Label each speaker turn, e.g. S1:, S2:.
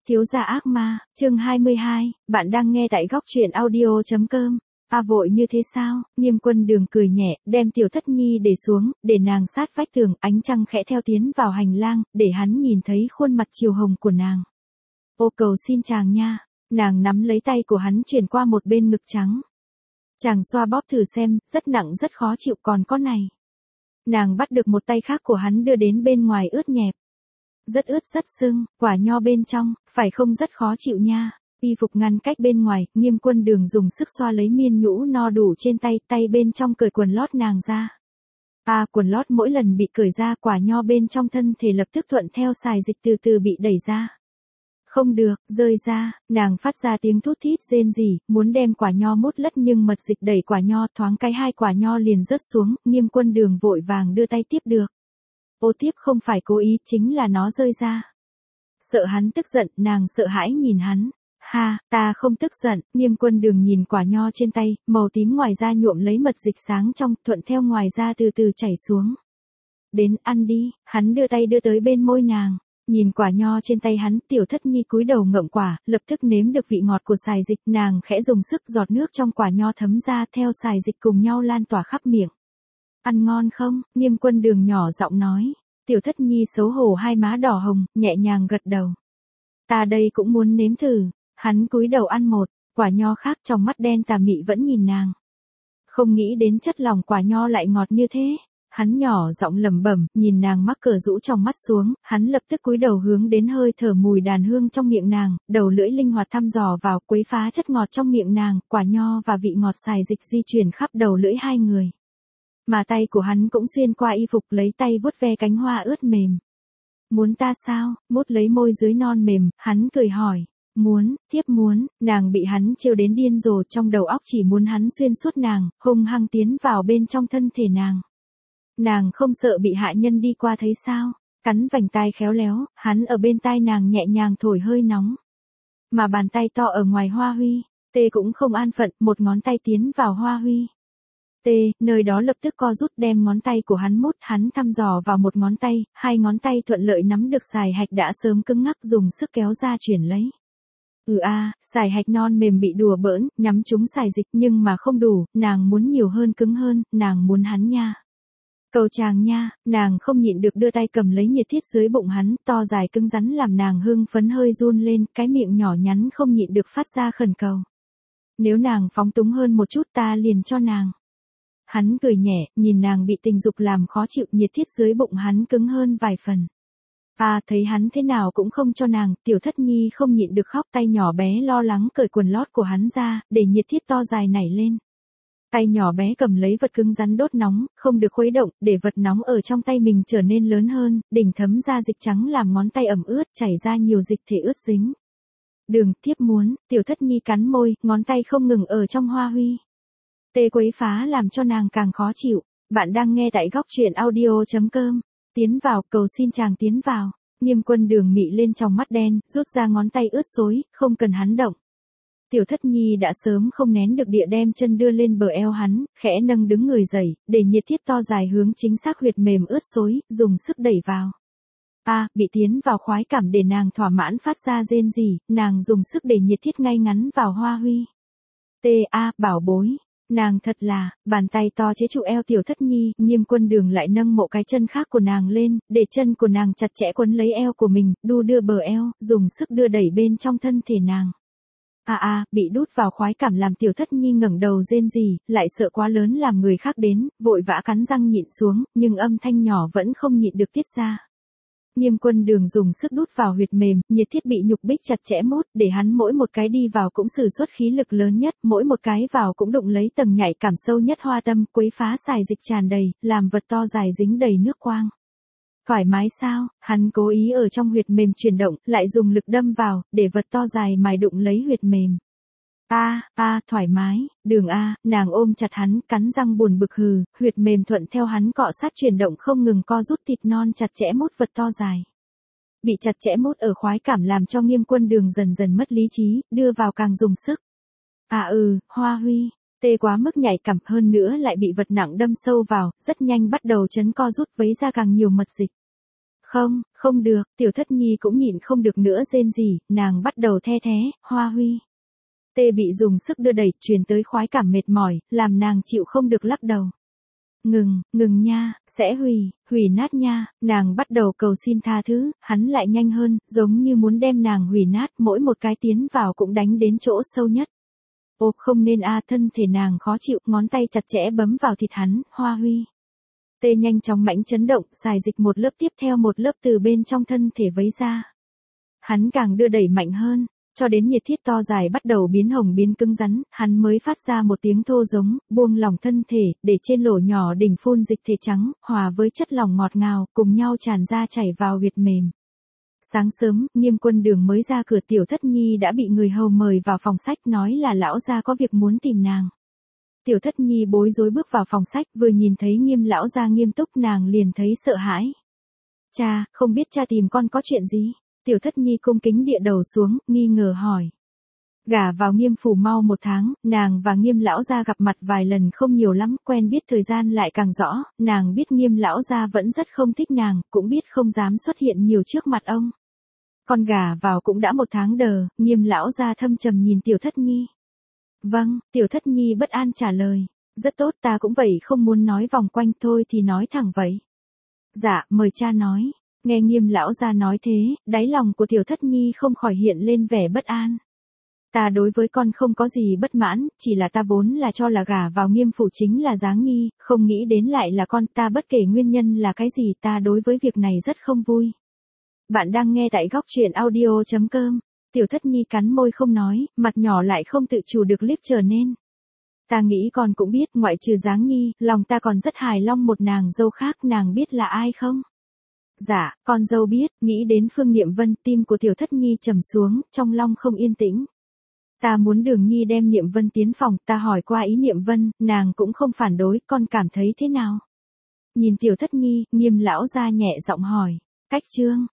S1: Thiếu gia ác ma, chương 22, bạn đang nghe tại góc truyện audio.com. Vội như thế sao? Nghiêm Quân Đường cười nhẹ, đem Tiểu Thất Nhi để xuống, để nàng sát vách tường, ánh trăng khẽ theo tiến vào hành lang, để hắn nhìn thấy khuôn mặt chiều hồng của nàng. Ô cầu xin chàng nha. Nàng nắm lấy tay của hắn chuyển qua một bên ngực trắng. Chàng xoa bóp thử xem, rất nặng rất khó chịu, còn có này. Nàng bắt được một tay khác của hắn đưa đến bên ngoài ướt nhẹp. Rất ướt rất sưng, quả nho bên trong, phải không rất khó chịu nha. Y phục ngăn cách bên ngoài, Nghiêm Quân Đường dùng sức xoa lấy miên nhũ no đủ trên tay, tay bên trong cởi quần lót nàng ra. Quần lót mỗi lần bị cởi ra, quả nho bên trong thân thể lập tức thuận theo xài dịch từ từ bị đẩy ra. Không được, rơi ra, nàng phát ra tiếng thút thít rên rỉ, muốn đem quả nho mút lất nhưng mật dịch đẩy quả nho thoáng cái hai quả nho liền rớt xuống, Nghiêm Quân Đường vội vàng đưa tay tiếp được. Tiếp không phải cố ý, chính là nó rơi ra. Sợ hắn tức giận, nàng sợ hãi nhìn hắn. Ta không tức giận. Nghiêm Quân Đường nhìn quả nho trên tay, màu tím ngoài da nhuộm lấy mật dịch sáng trong, thuận theo ngoài da từ từ chảy xuống. Đến, ăn đi. Hắn đưa tay đưa tới bên môi nàng. Nhìn quả nho trên tay hắn, Tiểu Thất Nhi cúi đầu ngậm quả, lập tức nếm được vị ngọt của xài dịch, nàng khẽ dùng sức giọt nước trong quả nho thấm ra, theo xài dịch cùng nhau lan tỏa khắp miệng. Ăn ngon không? Nghiêm Quân Đường nhỏ giọng nói. Tiểu Thất Nhi xấu hổ hai má đỏ hồng, nhẹ nhàng gật đầu. Ta đây cũng muốn nếm thử. Hắn cúi đầu ăn một quả nho khác, trong mắt đen tà mị vẫn nhìn nàng. Không nghĩ đến chất lòng quả nho lại ngọt như thế. Hắn nhỏ giọng lẩm bẩm, nhìn nàng mắc cỡ rũ trong mắt xuống, hắn lập tức cúi đầu hướng đến hơi thở mùi đàn hương trong miệng nàng, đầu lưỡi linh hoạt thăm dò vào, quấy phá chất ngọt trong miệng nàng, quả nho và vị ngọt xài dịch di chuyển khắp đầu lưỡi hai người. Mà tay của hắn cũng xuyên qua y phục, lấy tay vuốt ve cánh hoa ướt mềm. Muốn ta sao? Mút lấy môi dưới non mềm, hắn cười hỏi. Muốn, thiếp muốn. Nàng bị hắn trêu đến điên rồ, trong đầu óc chỉ muốn hắn xuyên suốt nàng, hung hăng tiến vào bên trong thân thể nàng. Nàng không sợ bị hạ nhân đi qua thấy sao? Cắn vành tai khéo léo, hắn ở bên tai nàng nhẹ nhàng thổi hơi nóng. Mà bàn tay to ở ngoài hoa huy, tê cũng không an phận, một ngón tay tiến vào hoa huy. Nơi đó lập tức co rút, đem ngón tay của hắn mút, hắn thăm dò vào một ngón tay, hai ngón tay thuận lợi nắm được xài hạch đã sớm cứng ngắc, dùng sức kéo ra chuyển lấy. Xài hạch non mềm bị đùa bỡn, nhắm trúng xài dịch nhưng mà không đủ, nàng muốn nhiều hơn, cứng hơn, nàng muốn hắn nha. Cầu chàng nha, nàng không nhịn được đưa tay cầm lấy nhiệt thiết dưới bụng hắn, to dài cứng rắn làm nàng hưng phấn hơi run lên, cái miệng nhỏ nhắn không nhịn được phát ra khẩn cầu. Nếu nàng phóng túng hơn một chút ta liền cho nàng. Hắn cười nhẹ, nhìn nàng bị tình dục làm khó chịu, nhiệt thiết dưới bụng hắn cứng hơn vài phần. Thấy hắn thế nào cũng không cho nàng, Tiểu Thất Nhi không nhịn được khóc, tay nhỏ bé lo lắng cởi quần lót của hắn ra, để nhiệt thiết to dài nảy lên. Tay nhỏ bé cầm lấy vật cứng rắn đốt nóng, không được khuấy động, để vật nóng ở trong tay mình trở nên lớn hơn, đỉnh thấm ra dịch trắng làm ngón tay ẩm ướt, chảy ra nhiều dịch thể ướt dính. Đường, thiếp muốn. Tiểu Thất Nhi cắn môi, ngón tay không ngừng ở trong hoa huy. Quấy phá làm cho nàng càng khó chịu. Bạn đang nghe tại góc truyện audio.com. Tiến vào, cầu xin chàng tiến vào. Nghiêm Quân Đường mị lên trong mắt đen, rút ra ngón tay ướt xối, không cần hắn động. Tiểu Thất Nhi đã sớm không nén được địa đem chân đưa lên bờ eo hắn, khẽ nâng đứng người dậy, để nhiệt thiết to dài hướng chính xác huyệt mềm ướt xối, dùng sức đẩy vào. Bị tiến vào khoái cảm để nàng thỏa mãn phát ra rên rỉ, nàng dùng sức để nhiệt thiết ngay ngắn vào hoa huy. Bảo bối. Nàng thật là, bàn tay to chế trụ eo Tiểu Thất Nhi, Nghiêm Quân Đường lại nâng một cái chân khác của nàng lên, để chân của nàng chặt chẽ quấn lấy eo của mình, đu đưa bờ eo, dùng sức đưa đẩy bên trong thân thể nàng. Bị đút vào khoái cảm làm Tiểu Thất Nhi ngẩng đầu rên rỉ, lại sợ quá lớn làm người khác đến, vội vã cắn răng nhịn xuống, nhưng âm thanh nhỏ vẫn không nhịn được tiết ra. Nghiêm Quân Đường dùng sức đút vào huyệt mềm, nhiệt thiết bị nhục bích chặt chẽ mút, để hắn mỗi một cái đi vào cũng sử xuất khí lực lớn nhất, mỗi một cái vào cũng đụng lấy tầng nhạy cảm sâu nhất hoa tâm, quấy phá xài dịch tràn đầy, làm vật to dài dính đầy nước quang. Thoải mái sao? Hắn cố ý ở trong huyệt mềm chuyển động, lại dùng lực đâm vào, để vật to dài mài đụng lấy huyệt mềm. Thoải mái. Đường nàng ôm chặt hắn, cắn răng buồn bực hừ, huyệt mềm thuận theo hắn cọ sát chuyển động không ngừng co rút, thịt non chặt chẽ mút vật to dài. Bị chặt chẽ mút ở khoái cảm làm cho Nghiêm Quân Đường dần dần mất lý trí, đưa vào càng dùng sức. Hoa huy. Quá mức nhạy cảm, hơn nữa lại bị vật nặng đâm sâu vào, rất nhanh bắt đầu chấn co rút, vấy ra càng nhiều mật dịch. Không, không được, Tiểu Thất Nhi cũng nhịn không được nữa rên rỉ, nàng bắt đầu the thé, Hoa Huy. Tê bị dùng sức đưa đẩy, truyền tới khoái cảm mệt mỏi, làm nàng chịu không được lắc đầu. Ngừng nha, sẽ hủy nát nha, nàng bắt đầu cầu xin tha thứ, hắn lại nhanh hơn, giống như muốn đem nàng hủy nát, mỗi một cái tiến vào cũng đánh đến chỗ sâu nhất. Ô không nên thân thể nàng khó chịu, ngón tay chặt chẽ bấm vào thịt hắn, Hoa Huy. Tê nhanh chóng mãnh chấn động, xài dịch một lớp tiếp theo một lớp từ bên trong thân thể vấy ra. Hắn càng đưa đẩy mạnh hơn, cho đến nhiệt thiết to dài bắt đầu biến hồng biến cứng rắn, hắn mới phát ra một tiếng thô giống, buông lỏng thân thể, để trên lỗ nhỏ đỉnh phun dịch thể trắng, hòa với chất lỏng ngọt ngào, cùng nhau tràn ra chảy vào huyệt mềm. Sáng sớm, Nghiêm Quân Đường mới ra cửa, Tiểu Thất Nhi đã bị người hầu mời vào phòng sách, nói là lão gia có việc muốn tìm nàng. Tiểu Thất Nhi bối rối bước vào phòng sách, vừa nhìn thấy Nghiêm lão gia nghiêm túc, nàng liền thấy sợ hãi. Cha, không biết cha tìm con có chuyện gì? Tiểu Thất Nhi cung kính địa đầu xuống, nghi ngờ hỏi. Gả vào Nghiêm phủ mau 1 tháng, nàng và Nghiêm lão gia gặp mặt vài lần không nhiều lắm, quen biết thời gian lại càng rõ, nàng biết Nghiêm lão gia vẫn rất không thích nàng, cũng biết không dám xuất hiện nhiều trước mặt ông. Con gả vào cũng đã 1 tháng đờ, Nghiêm lão gia thâm trầm nhìn Tiểu Thất Nhi. Vâng, Tiểu Thất Nhi bất an trả lời. Rất tốt, ta cũng vậy, không muốn nói vòng quanh, thôi thì nói thẳng vậy. Dạ, mời cha nói. Nghe Nghiêm lão gia nói thế, đáy lòng của Tiểu Thất Nhi không khỏi hiện lên vẻ bất an. Ta đối với con không có gì bất mãn, chỉ là ta vốn là cho là gả vào Nghiêm phủ chính là dáng nhi, không nghĩ đến lại là con, ta bất kể nguyên nhân là cái gì, ta đối với việc này rất không vui. Bạn đang nghe tại góc truyện audio.com. Tiểu Thất Nhi cắn môi không nói, mặt nhỏ lại không tự chủ được liếc trở nên. Ta nghĩ con cũng biết, ngoại trừ dáng nhi, lòng ta còn rất hài lòng một nàng dâu khác, nàng biết là ai không? Dạ, con dâu biết. Nghĩ đến Phương Niệm Vân, tim của Tiểu Thất Nhi trầm xuống, trong lòng không yên tĩnh. Ta muốn Đường Nhi đem Niệm Vân tiến phòng, ta hỏi qua ý Niệm Vân, nàng cũng không phản đối, con cảm thấy thế nào? Nhìn Tiểu Thất Nhi, Nghiêm lão gia nhẹ giọng hỏi. Cách trương,